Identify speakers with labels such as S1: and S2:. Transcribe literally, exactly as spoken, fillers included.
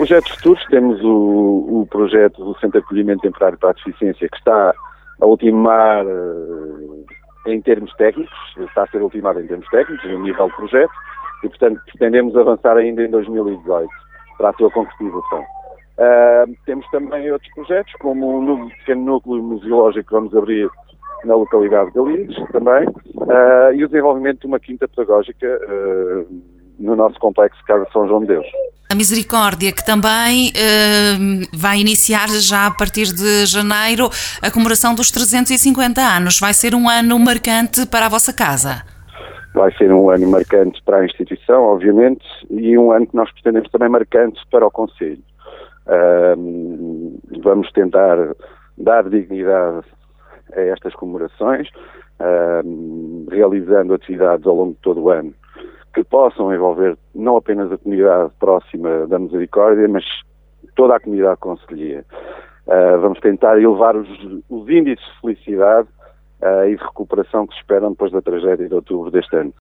S1: Projetos futuros, temos o, o projeto do Centro de Acolhimento Temporário para a Deficiência, que está a ultimar uh, em termos técnicos, está a ser ultimado em termos técnicos, em nível de projeto, e portanto pretendemos avançar ainda em dois mil e dezoito para a sua concretização. Uh, temos também outros projetos, como um pequeno núcleo museológico que vamos abrir na localidade de Galides também, uh, e o desenvolvimento de uma quinta pedagógica uh, no nosso complexo de Casa São João de Deus.
S2: A Misericórdia, que também uh, vai iniciar já a partir de janeiro a comemoração dos trezentos e cinquenta anos. Vai ser um ano marcante para a vossa casa?
S1: Vai ser um ano marcante para a instituição, obviamente, e um ano que nós pretendemos também marcante para o Conselho. Uh, vamos tentar dar dignidade a estas comemorações, uh, realizando atividades ao longo de todo o ano que possam envolver não apenas a comunidade próxima da Misericórdia, mas toda a comunidade concelhia. Uh, vamos tentar elevar os, os índices de felicidade uh, e de recuperação que se esperam depois da tragédia de outubro deste ano.